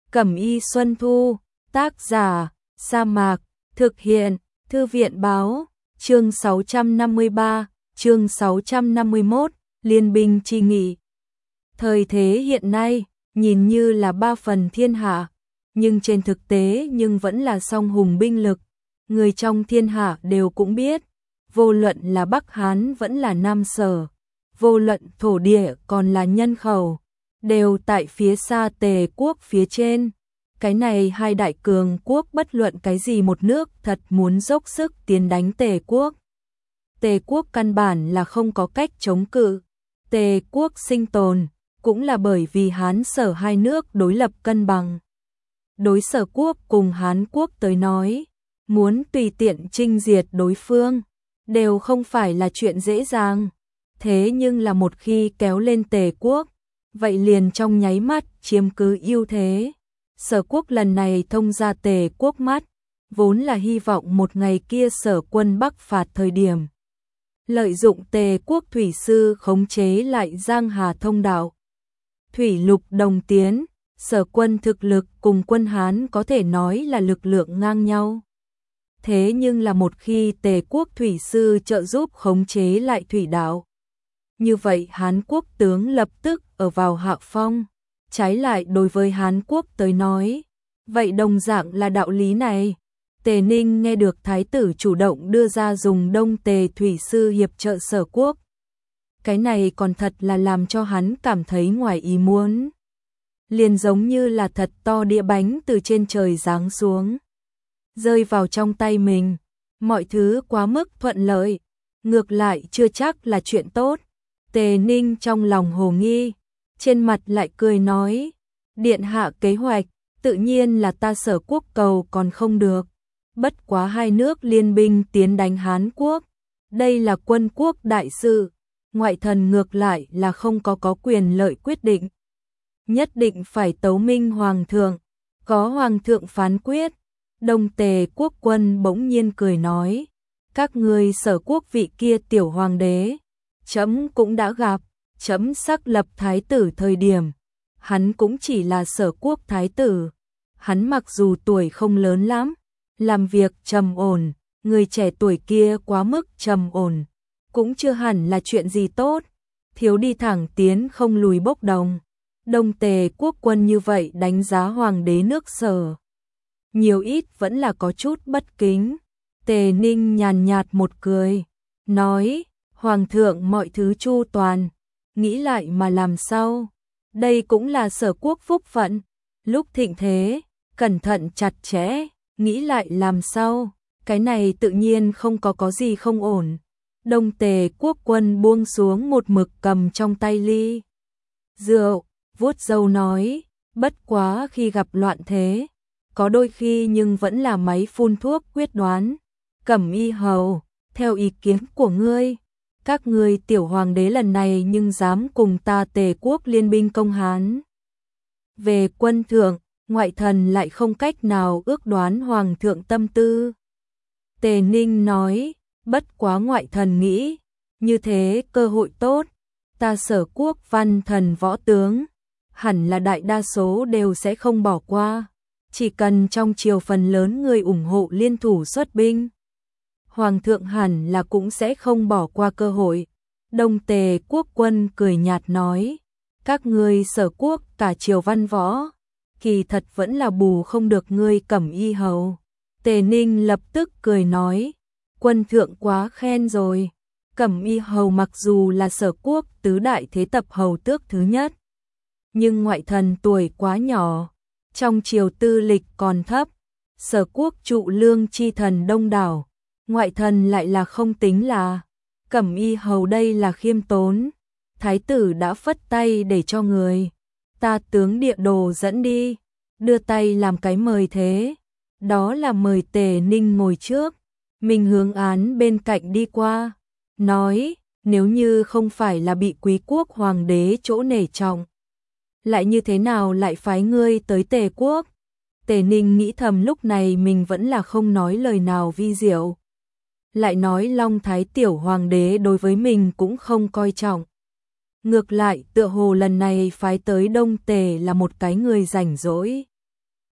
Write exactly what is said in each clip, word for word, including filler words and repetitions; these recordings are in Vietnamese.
Cẩm y Xuân Thu, tác giả, Sa Mạc, thực hiện, Thư viện báo, chương sáu trăm năm mươi ba, chương sáu trăm năm mươi mốt, Liên binh chi nghị. Thời thế hiện nay, nhìn như là ba phần thiên hạ, nhưng trên thực tế nhưng vẫn là song hùng binh lực. Người trong thiên hạ đều cũng biết, vô luận là Bắc Hán vẫn là Nam Sở, vô luận thổ địa còn là nhân khẩu, đều tại phía xa Tề quốc phía trên. Cái này hai đại cường quốc bất luận cái gì một nước thật muốn dốc sức tiến đánh Tề quốc. Tề quốc căn bản là không có cách chống cự. Tề quốc sinh tồn cũng là bởi vì Hán Sở hai nước đối lập cân bằng. Đối Sở quốc cùng Hán quốc tới nói, muốn tùy tiện chinh diệt đối phương, đều không phải là chuyện dễ dàng. Thế nhưng là một khi kéo lên Tề quốc, vậy liền trong nháy mắt chiếm cứ ưu thế. Sở quốc lần này thông ra Tề quốc mắt, vốn là hy vọng một ngày kia Sở quân bắc phạt thời điểm, lợi dụng Tề quốc thủy sư khống chế lại Giang Hà thông đạo. Thủy lục đồng tiến, Sở quân thực lực cùng quân Hán có thể nói là lực lượng ngang nhau. Thế nhưng là một khi Tề quốc thủy sư trợ giúp khống chế lại thủy đạo, như vậy Hán quốc tướng lập tức ở vào hạ phong. Trái lại đối với Hán quốc tới nói, vậy đồng dạng là đạo lý này. Tề Ninh nghe được thái tử chủ động đưa ra dùng Đông Tề thủy sư hiệp trợ Sở quốc. Cái này còn thật là làm cho hắn cảm thấy ngoài ý muốn. Liền giống như là thật to đĩa bánh từ trên trời giáng xuống, rơi vào trong tay mình. Mọi thứ quá mức thuận lợi, ngược lại chưa chắc là chuyện tốt. Tề Ninh trong lòng hồ nghi, trên mặt lại cười nói, điện hạ kế hoạch, tự nhiên là ta Sở quốc cầu còn không được. Bất quá hai nước liên binh tiến đánh Hán quốc, đây là quân quốc đại sự, ngoại thần ngược lại là không có có quyền lợi quyết định. Nhất định phải tấu minh hoàng thượng, có hoàng thượng phán quyết. Đông Tề quốc quân bỗng nhiên cười nói, các ngươi Sở quốc vị kia tiểu hoàng đế, trẫm cũng đã gặp. Chấm xác lập thái tử thời điểm, hắn cũng chỉ là Sở quốc thái tử. Hắn mặc dù tuổi không lớn lắm, làm việc trầm ổn, người trẻ tuổi kia quá mức trầm ổn, cũng chưa hẳn là chuyện gì tốt. Thiếu đi thẳng tiến không lùi bốc đồng. Đông Tề quốc quân như vậy đánh giá hoàng đế nước Sở, nhiều ít vẫn là có chút bất kính. Tề Ninh nhàn nhạt một cười, nói, hoàng thượng mọi thứ chu toàn, nghĩ lại mà làm sao, đây cũng là Sở quốc phúc phận. Lúc thịnh thế, cẩn thận chặt chẽ, nghĩ lại làm sao, cái này tự nhiên không có có gì không ổn. Đông Tề quốc quân buông xuống một mực cầm trong tay ly rượu, vuốt râu nói, bất quá khi gặp loạn thế, có đôi khi nhưng vẫn là máy phun thuốc quyết đoán. Cẩm y hầu, theo ý kiến của ngươi, các ngươi tiểu hoàng đế lần này nhưng dám cùng ta Tề quốc liên binh công Hán. Về quân thượng, ngoại thần lại không cách nào ước đoán hoàng thượng tâm tư. Tề Ninh nói, bất quá ngoại thần nghĩ, như thế cơ hội tốt, ta Sở quốc văn thần võ tướng, hẳn là đại đa số đều sẽ không bỏ qua. Chỉ cần trong triều phần lớn người ủng hộ liên thủ xuất binh, hoàng thượng hẳn là cũng sẽ không bỏ qua cơ hội. Đông Tề quốc quân cười nhạt nói, các ngươi Sở quốc cả triều văn võ, kỳ thật vẫn là bù không được ngươi Cẩm y hầu. Tề Ninh lập tức cười nói, quân thượng quá khen rồi. Cẩm y hầu mặc dù là Sở quốc tứ đại thế tập hầu tước thứ nhất, nhưng ngoại thần tuổi quá nhỏ, trong triều tư lịch còn thấp. Sở quốc trụ lương chi thần đông đảo, ngoại thần lại là không tính là. Cẩm y hầu đây là khiêm tốn. Thái tử đã phất tay để cho người ta tướng địa đồ dẫn đi, đưa tay làm cái mời thế. Đó là mời Tề Ninh ngồi trước, mình hướng án bên cạnh đi qua, nói, nếu như không phải là bị quý quốc hoàng đế chỗ nể trọng, lại như thế nào lại phái ngươi tới Tề quốc. Tề Ninh nghĩ thầm lúc này mình vẫn là không nói lời nào vi diệu. Lại nói Long Thái tiểu hoàng đế đối với mình cũng không coi trọng. Ngược lại tựa hồ lần này phái tới Đông Tề là một cái người rảnh rỗi.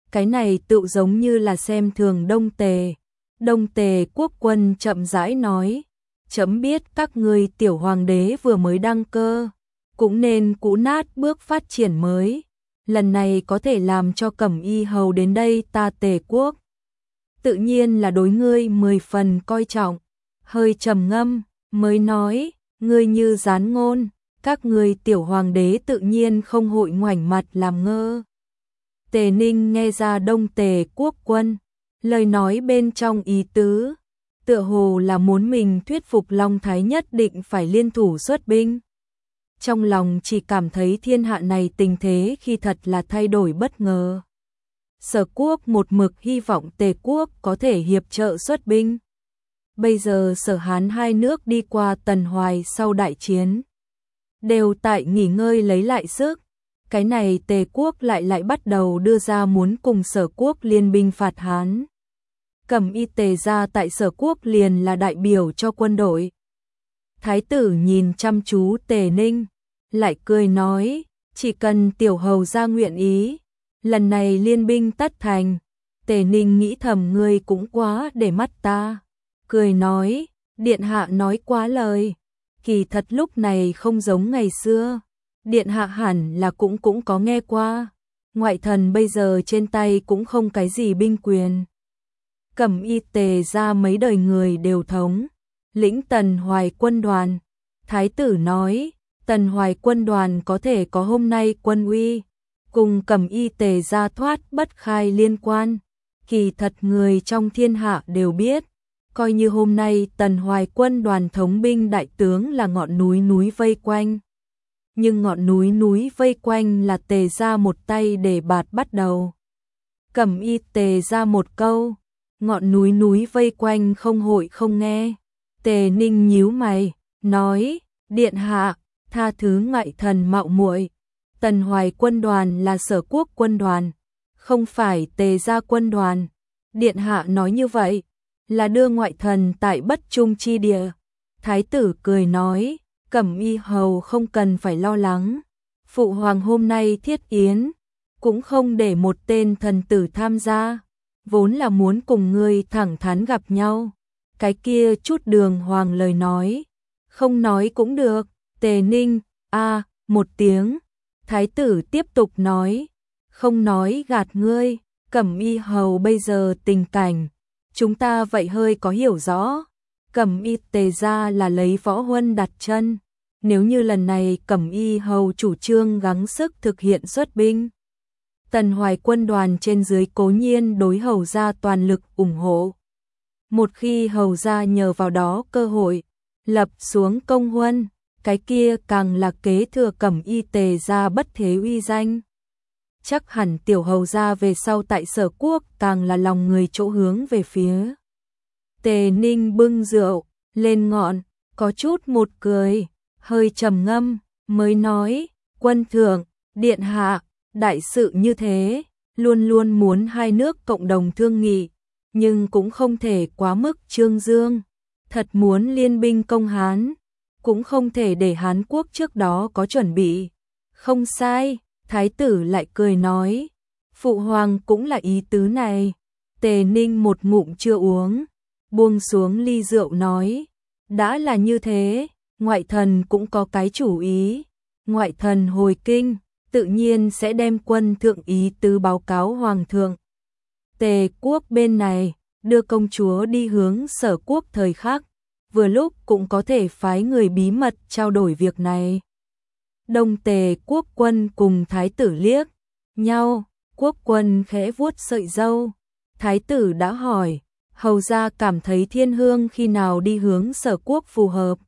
cái này tự giống như là xem thường Đông Tề. Đông Tề quốc quân chậm rãi nói, chấm biết các ngươi tiểu hoàng đế vừa mới đăng cơ, cũng nên cũ nát bước phát triển mới. Lần này có thể làm cho Cẩm Y hầu đến đây ta Tề quốc, tự nhiên là đối ngươi mười phần coi trọng. Hơi trầm ngâm, mới nói, ngươi như gián ngôn, các ngươi tiểu hoàng đế tự nhiên không hội ngoảnh mặt làm ngơ. Tề Ninh nghe ra Đông Tề quốc quân, lời nói bên trong ý tứ, tựa hồ là muốn mình thuyết phục Long Thái nhất định phải liên thủ xuất binh. Trong lòng chỉ cảm thấy thiên hạ này tình thế khi thật là thay đổi bất ngờ. Sở quốc một mực hy vọng Tề quốc có thể hiệp trợ xuất binh. Bây giờ Sở Hán hai nước đi qua Tần Hoài sau đại chiến, đều tại nghỉ ngơi lấy lại sức. Cái này Tề quốc lại lại bắt đầu đưa ra muốn cùng Sở quốc liên binh phạt Hán. Cẩm Y Tề gia tại Sở quốc liền là đại biểu cho quân đội. Thái tử nhìn chăm chú Tề Ninh, lại cười nói, chỉ cần tiểu hầu gia nguyện ý, lần này liên binh tất thành. Tề Ninh nghĩ thầm ngươi cũng quá để mắt ta, cười nói, điện hạ nói quá lời, kỳ thật lúc này không giống ngày xưa, điện hạ hẳn là cũng cũng có nghe qua, ngoại thần bây giờ trên tay cũng không cái gì binh quyền. Cẩm Y Tề gia mấy đời người đều thống lĩnh Tần Hoài quân đoàn. Thái tử nói, Tần Hoài quân đoàn có thể có hôm nay quân uy, cùng Cẩm Y Tề gia thoát bất khai liên quan. Kỳ thật người trong thiên hạ đều biết, coi như hôm nay Tần Hoài quân đoàn thống binh đại tướng là ngọn núi núi vây quanh. Nhưng ngọn núi núi vây quanh là Tề gia một tay để bạt bắt đầu. Cẩm Y Tề gia một câu, ngọn núi núi vây quanh không hội không nghe. Tề Ninh nhíu mày, nói, điện hạ, tha thứ ngoại thần mạo muội. Tần Hoài quân đoàn là Sở quốc quân đoàn, không phải Tề gia quân đoàn. Điện hạ nói như vậy, là đưa ngoại thần tại bất trung chi địa. Thái tử cười nói, Cẩm Y hầu không cần phải lo lắng. Phụ hoàng hôm nay thiết yến, cũng không để một tên thần tử tham gia, vốn là muốn cùng ngươi thẳng thắn gặp nhau. Cái kia chút đường hoàng lời nói, không nói cũng được. Tề Ninh, a một tiếng. Thái tử tiếp tục nói, không nói gạt ngươi, Cẩm Y hầu bây giờ tình cảnh, chúng ta vậy hơi có hiểu rõ. Cẩm Y Tề gia là lấy võ huân đặt chân, nếu như lần này Cẩm Y hầu chủ trương gắng sức thực hiện xuất binh, Tần Hoài quân đoàn trên dưới cố nhiên đối hầu gia toàn lực ủng hộ. Một khi hầu gia nhờ vào đó cơ hội lập xuống công huân, cái kia càng là kế thừa Cẩm Y Tề gia bất thế uy danh. Chắc hẳn tiểu hầu gia về sau tại Sở quốc càng là lòng người chỗ hướng về phía. Tề Ninh bưng rượu lên ngọn, có chút một cười, hơi trầm ngâm, mới nói, quân thượng, điện hạ, đại sự như thế, luôn luôn muốn hai nước cộng đồng thương nghị, nhưng cũng không thể quá mức trương dương. Thật muốn liên binh công Hán, cũng không thể để Hán quốc trước đó có chuẩn bị. Không sai, thái tử lại cười nói, phụ hoàng cũng là ý tứ này. Tề Ninh một ngụm chưa uống, buông xuống ly rượu nói, đã là như thế, ngoại thần cũng có cái chủ ý. Ngoại thần hồi kinh, tự nhiên sẽ đem quân thượng ý tứ báo cáo hoàng thượng. Tề quốc bên này, đưa công chúa đi hướng Sở quốc thời khắc, vừa lúc cũng có thể phái người bí mật trao đổi việc này. Đông Tề quốc quân cùng thái tử liếc nhau, quốc quân khẽ vuốt sợi râu. Thái tử đã hỏi, hầu gia cảm thấy Thiên Hương khi nào đi hướng Sở quốc phù hợp.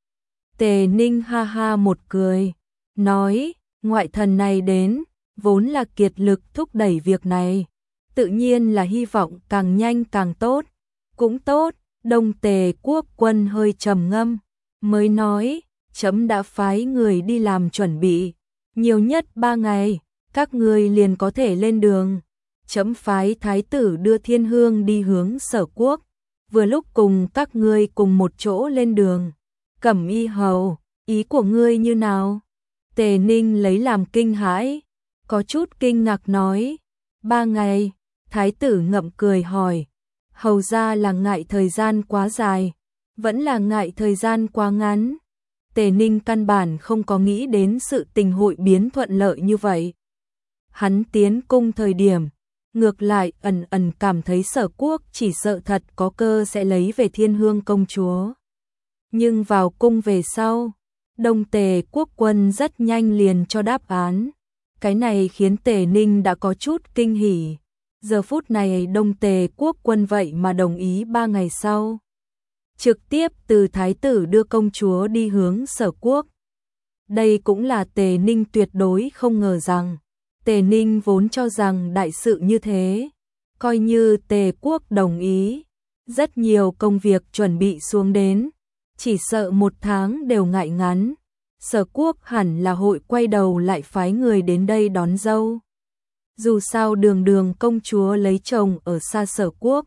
Tề Ninh ha ha một cười, nói, ngoại thần này đến, vốn là kiệt lực thúc đẩy việc này, tự nhiên là hy vọng càng nhanh càng tốt. Cũng tốt. Đông Tề quốc quân hơi trầm ngâm, mới nói, chấm đã phái người đi làm chuẩn bị, nhiều nhất ba ngày, các ngươi liền có thể lên đường. Chấm phái thái tử đưa Thiên Hương đi hướng Sở quốc, vừa lúc cùng các ngươi cùng một chỗ lên đường. Cẩm Y hầu, ý của ngươi như nào? Tề Ninh lấy làm kinh hãi, có chút kinh ngạc nói, Ba ngày, thái tử ngậm cười hỏi, hầu ra là ngại thời gian quá dài, vẫn là ngại thời gian quá ngắn. Tề Ninh căn bản không có nghĩ đến sự tình hội biến thuận lợi như vậy. Hắn tiến cung thời điểm, ngược lại ẩn ẩn cảm thấy Sở Quốc chỉ sợ thật có cơ sẽ lấy về Thiên Hương công chúa. Nhưng vào cung về sau, Đông Tề quốc quân rất nhanh liền cho đáp án. Cái này khiến Tề Ninh đã có chút kinh hỉ. Giờ phút này Đông Tề quốc quân vậy mà đồng ý ba ngày sau. Trực tiếp từ thái tử đưa công chúa đi hướng Sở Quốc. Đây cũng là Tề Ninh tuyệt đối không ngờ rằng. Tề Ninh vốn cho rằng đại sự như thế. Coi như Tề quốc đồng ý. Rất nhiều công việc chuẩn bị xuống đến. Chỉ sợ một tháng đều ngại ngắn. Sở Quốc hẳn là hội quay đầu lại phái người đến đây đón dâu. Dù sao đường đường công chúa lấy chồng ở xa Sở Quốc.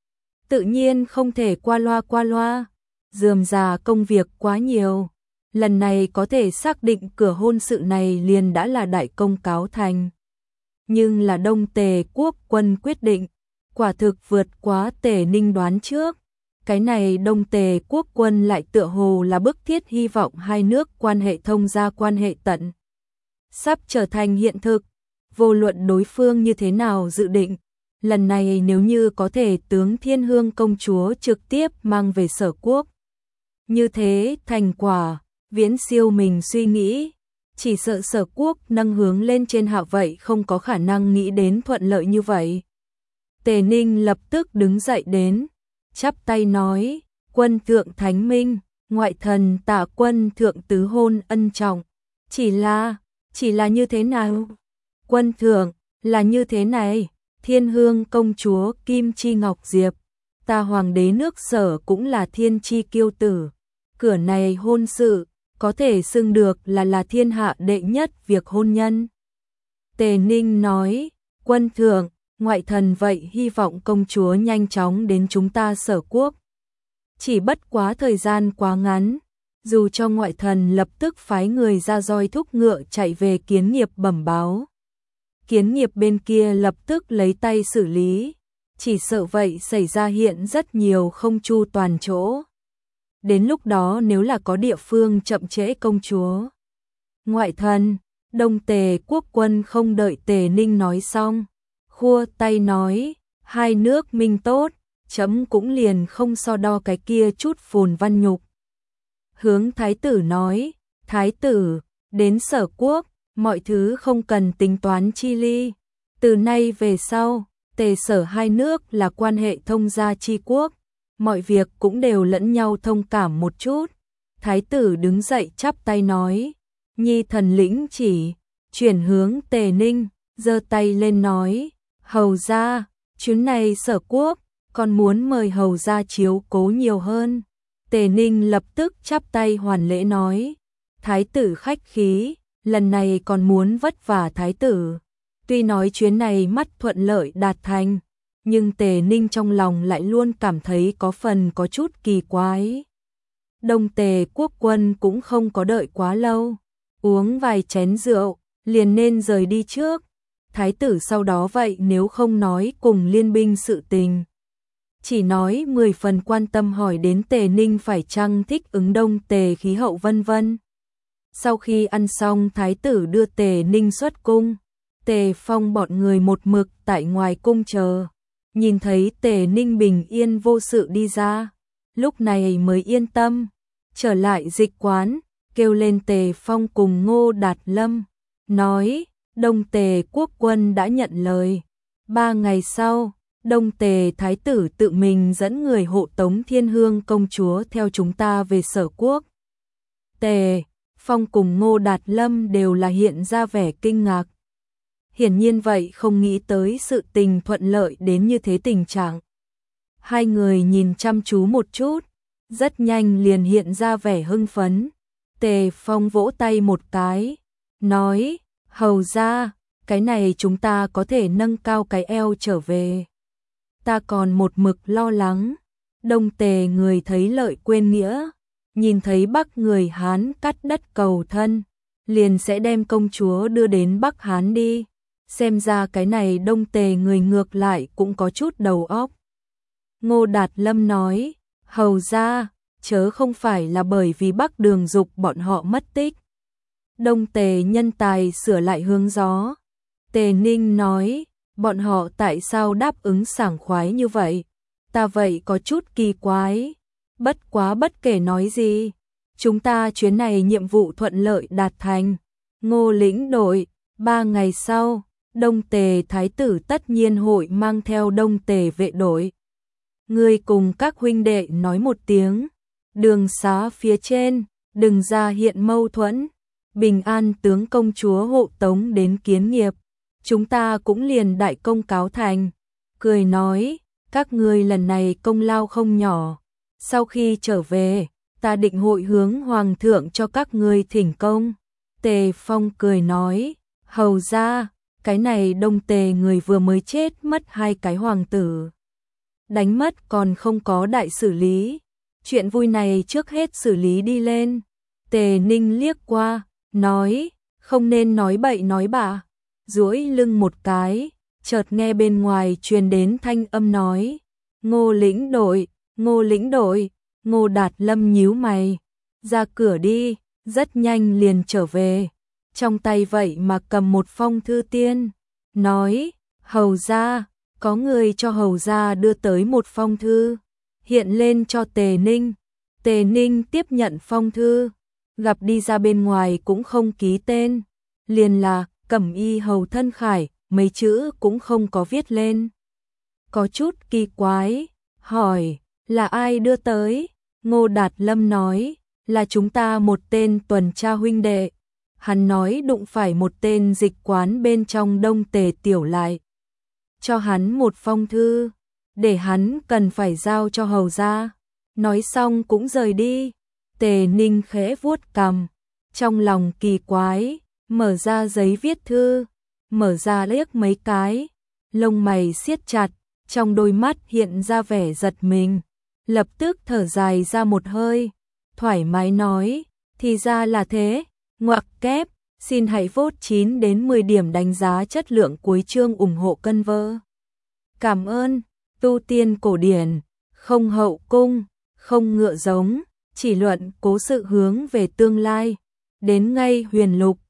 Tự nhiên không thể qua loa qua loa. Rườm rà công việc quá nhiều. Lần này có thể xác định cửa hôn sự này liền đã là đại công cáo thành. Nhưng là Đông Tề quốc quân quyết định. Quả thực vượt quá Tề Ninh đoán trước. Cái này Đông Tề quốc quân lại tựa hồ là bức thiết hy vọng hai nước quan hệ thông gia quan hệ tận. Sắp trở thành hiện thực, vô luận đối phương như thế nào dự định. Lần này nếu như có thể tướng Thiên Hương công chúa trực tiếp mang về Sở Quốc. Như thế thành quả, viễn siêu mình suy nghĩ. Chỉ sợ Sở Quốc nâng hướng lên trên hạ vậy không có khả năng nghĩ đến thuận lợi như vậy. Tề Ninh lập tức đứng dậy đến. Chắp tay nói, quân thượng thánh minh, ngoại thần Tạ quân thượng tứ hôn ân trọng. Chỉ là, chỉ là như thế nào? Quân thượng, là như thế này, Thiên Hương công chúa Kim Chi Ngọc Diệp, ta hoàng đế nước Sở cũng là thiên chi kiêu tử. Cửa này hôn sự, có thể xưng được là là thiên hạ đệ nhất việc hôn nhân. Tề Ninh nói, quân thượng, ngoại thần vậy hy vọng công chúa nhanh chóng đến chúng ta Sở Quốc. Chỉ bất quá thời gian quá ngắn, dù cho ngoại thần lập tức phái người ra roi thúc ngựa chạy về Kiến Nghiệp bẩm báo. Kiến Nghiệp bên kia lập tức lấy tay xử lý, chỉ sợ vậy xảy ra hiện rất nhiều không chu toàn chỗ. Đến lúc đó nếu là có địa phương chậm trễ công chúa. Ngoại thần, Đông Tề quốc quân không đợi Tề Ninh nói xong. Khua tay nói, hai nước minh tốt, chấm cũng liền không so đo cái kia chút phồn văn nhục. Hướng thái tử nói, thái tử, đến Sở Quốc, mọi thứ không cần tính toán chi ly. Từ nay về sau, Tề Sở hai nước là quan hệ thông gia chi quốc, mọi việc cũng đều lẫn nhau thông cảm một chút. Thái tử đứng dậy chắp tay nói, nhi thần lĩnh chỉ, chuyển hướng Tề Ninh, giơ tay lên nói, hầu gia, chuyến này Sở Quốc, còn muốn mời hầu gia chiếu cố nhiều hơn. Tề Ninh lập tức chắp tay hoàn lễ nói, thái tử khách khí, lần này còn muốn vất vả thái tử. Tuy nói chuyến này mắt thuận lợi đạt thành, nhưng Tề Ninh trong lòng lại luôn cảm thấy có phần có chút kỳ quái. Đông Tề quốc quân cũng không có đợi quá lâu, uống vài chén rượu, liền nên rời đi trước. Thái tử sau đó vậy nếu không nói cùng liên binh sự tình. Chỉ nói mười phần quan tâm hỏi đến Tề Ninh phải chăng thích ứng Đông Tề khí hậu vân vân. Sau khi ăn xong thái tử đưa Tề Ninh xuất cung. Tề Phong bọn người một mực tại ngoài cung chờ. Nhìn thấy Tề Ninh bình yên vô sự đi ra. Lúc này mới yên tâm. Trở lại dịch quán, kêu lên Tề Phong cùng Ngô Đạt Lâm. Nói, Đông Tề quốc quân đã nhận lời. Ba ngày sau, Đông Tề thái tử tự mình dẫn người hộ tống Thiên Hương công chúa theo chúng ta về Sở Quốc. Tề Phong cùng Ngô Đạt Lâm đều là hiện ra vẻ kinh ngạc. Hiển nhiên vậy không nghĩ tới sự tình thuận lợi đến như thế tình trạng. Hai người nhìn chăm chú một chút, rất nhanh liền hiện ra vẻ hưng phấn. Tề Phong vỗ tay một cái, nói, hầu ra, cái này chúng ta có thể nâng cao cái eo trở về. Ta còn một mực lo lắng, Đông Tề người thấy lợi quên nghĩa, nhìn thấy Bắc người Hán cắt đất cầu thân, liền sẽ đem công chúa đưa đến Bắc Hán đi. xem ra cái này Đông Tề người ngược lại cũng có chút đầu óc. Ngô Đạt Lâm nói, hầu ra, chớ không phải là bởi vì Bắc Đường Dục bọn họ mất tích. Đông Tề nhân tài sửa lại hướng gió. Tề Ninh nói, bọn họ tại sao đáp ứng sảng khoái như vậy? Ta vậy có chút kỳ quái. Bất quá bất kể nói gì, chúng ta chuyến này nhiệm vụ thuận lợi đạt thành. Ngô lĩnh đội, ba ngày sau, Đông Tề Thái tử tất nhiên hội mang theo Đông Tề vệ đội. Ngươi cùng các huynh đệ nói một tiếng, đường xá phía trên, đừng ra hiện mâu thuẫn. Bình an tướng công chúa hộ tống đến kiến nghiệp, chúng ta cũng liền đại công cáo thành. Cười nói, các ngươi lần này công lao không nhỏ. Sau khi trở về, ta định hội hướng hoàng thượng cho các ngươi thỉnh công. Tề Phong cười nói, hầu ra, cái này Đông Tề người vừa mới chết mất hai cái hoàng tử. Đánh mất còn không có đại xử lý. Chuyện vui này trước hết xử lý đi lên. Tề Ninh liếc qua, nói, không nên nói bậy nói bạ. Duỗi lưng một cái, chợt nghe bên ngoài truyền đến thanh âm nói, Ngô lĩnh đội, Ngô lĩnh đội. Ngô Đạt Lâm nhíu mày, ra cửa đi, rất nhanh liền trở về. Trong tay vậy mà cầm một phong thư tiên, nói, hầu ra, có người cho hầu ra đưa tới một phong thư, hiện lên cho Tề Ninh. Tề Ninh tiếp nhận phong thư, gặp đi ra bên ngoài cũng không ký tên, liền là Cẩm Y hầu thân khải, mấy chữ cũng không có viết lên. Có chút kỳ quái, hỏi, là ai đưa tới? Ngô Đạt Lâm nói, là chúng ta một tên tuần tra huynh đệ. Hắn nói đụng phải một tên dịch quán bên trong Đông Tề tiểu lại. Cho hắn một phong thư, để hắn cần phải giao cho hầu ra. Nói xong cũng rời đi. Tề Ninh khẽ vuốt cằm, trong lòng kỳ quái, mở ra giấy viết thư, mở ra liếc mấy cái, lông mày siết chặt, trong đôi mắt hiện ra vẻ giật mình. Lập tức thở dài ra một hơi, thoải mái nói, thì ra là thế, ngoặc kép, xin hãy vote chín đến mười điểm đánh giá chất lượng cuối chương ủng hộ cân vơ. Cảm ơn, tu tiên cổ điển, không hậu cung, không ngựa giống, chỉ luận cố sự hướng về tương lai, đến ngay huyền lục,